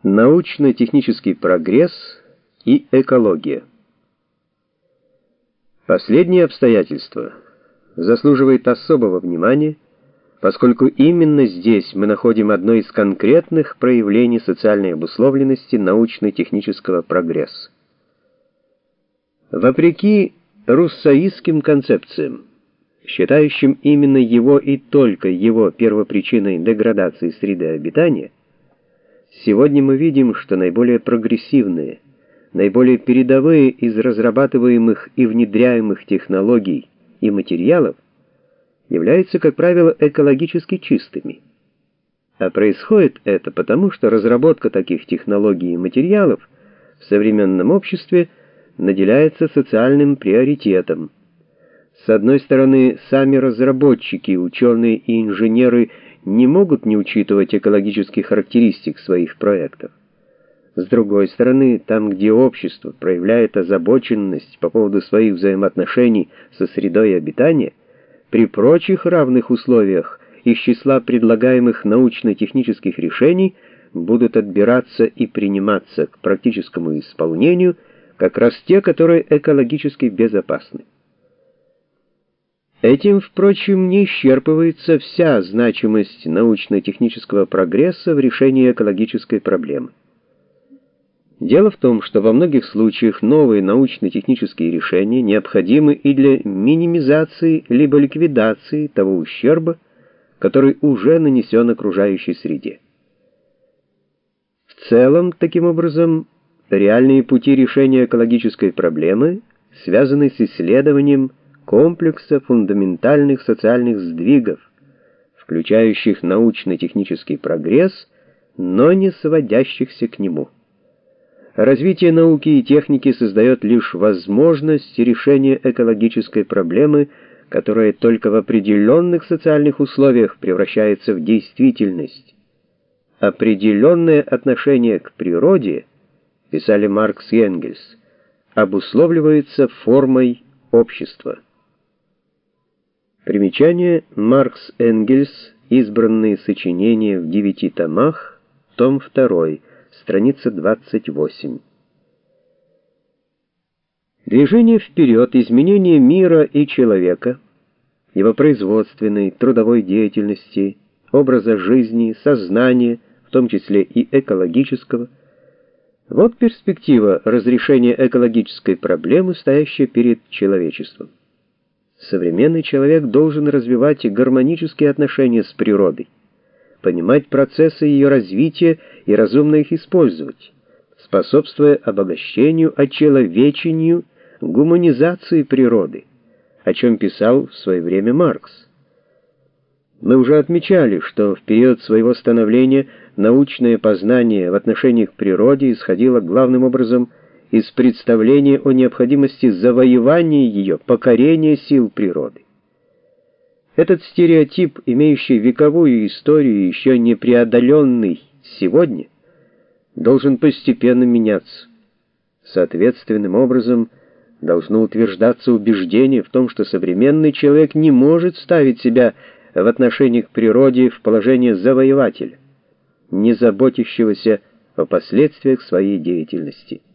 Научно-технический прогресс и экология. Последнее обстоятельство заслуживает особого внимания, поскольку именно здесь мы находим одно из конкретных проявлений социальной обусловленности научно-технического прогресса. Вопреки руссоистским концепциям, считающим именно его и только его первопричиной деградации среды обитания, сегодня мы видим, что наиболее прогрессивные, наиболее передовые из разрабатываемых и внедряемых технологий и материалов являются, как правило, экологически чистыми. А происходит это потому, что разработка таких технологий и материалов в современном обществе наделяется социальным приоритетом. С одной стороны, сами разработчики, ученые и инженеры не могут не учитывать экологических характеристик своих проектов. С другой стороны, там, где общество проявляет озабоченность по поводу своих взаимоотношений со средой обитания, при прочих равных условиях из числа предлагаемых научно-технических решений будут отбираться и приниматься к практическому исполнению как раз те, которые экологически безопасны. Этим, впрочем, не исчерпывается вся значимость научно-технического прогресса в решении экологической проблемы. Дело в том, что во многих случаях новые научно-технические решения необходимы и для минимизации либо ликвидации того ущерба, который уже нанесен окружающей среде. В целом, таким образом, реальные пути решения экологической проблемы связаны с исследованием комплекса фундаментальных социальных сдвигов, включающих научно-технический прогресс, но не сводящихся к нему. Развитие науки и техники создает лишь возможность решения экологической проблемы, которая только в определенных социальных условиях превращается в действительность. Определенное отношение к природе, писали Маркс и Энгельс, обусловливается формой общества. Примечание: Маркс, Энгельс. Избранные сочинения в 9 томах. Том 2. Страница 28. Движение вперед, изменение мира и человека, его производственной, трудовой деятельности, образа жизни, сознания, в том числе и экологического. Вот перспектива разрешения экологической проблемы, стоящей перед человечеством. Современный человек должен развивать гармонические отношения с природой, понимать процессы ее развития и разумно их использовать, способствуя обогащению, очеловечению, гуманизации природы, о чем писал в свое время Маркс. Мы уже отмечали, что в период своего становления научное познание в отношении к природе исходило главным образом из представления о необходимости завоевания ее, покорения сил природы. Этот стереотип, имеющий вековую историю, еще не преодоленный сегодня, должен постепенно меняться. Соответственным образом должно утверждаться убеждение в том, что современный человек не может ставить себя в отношении к природе в положение завоевателя, не заботящегося о последствиях своей деятельности.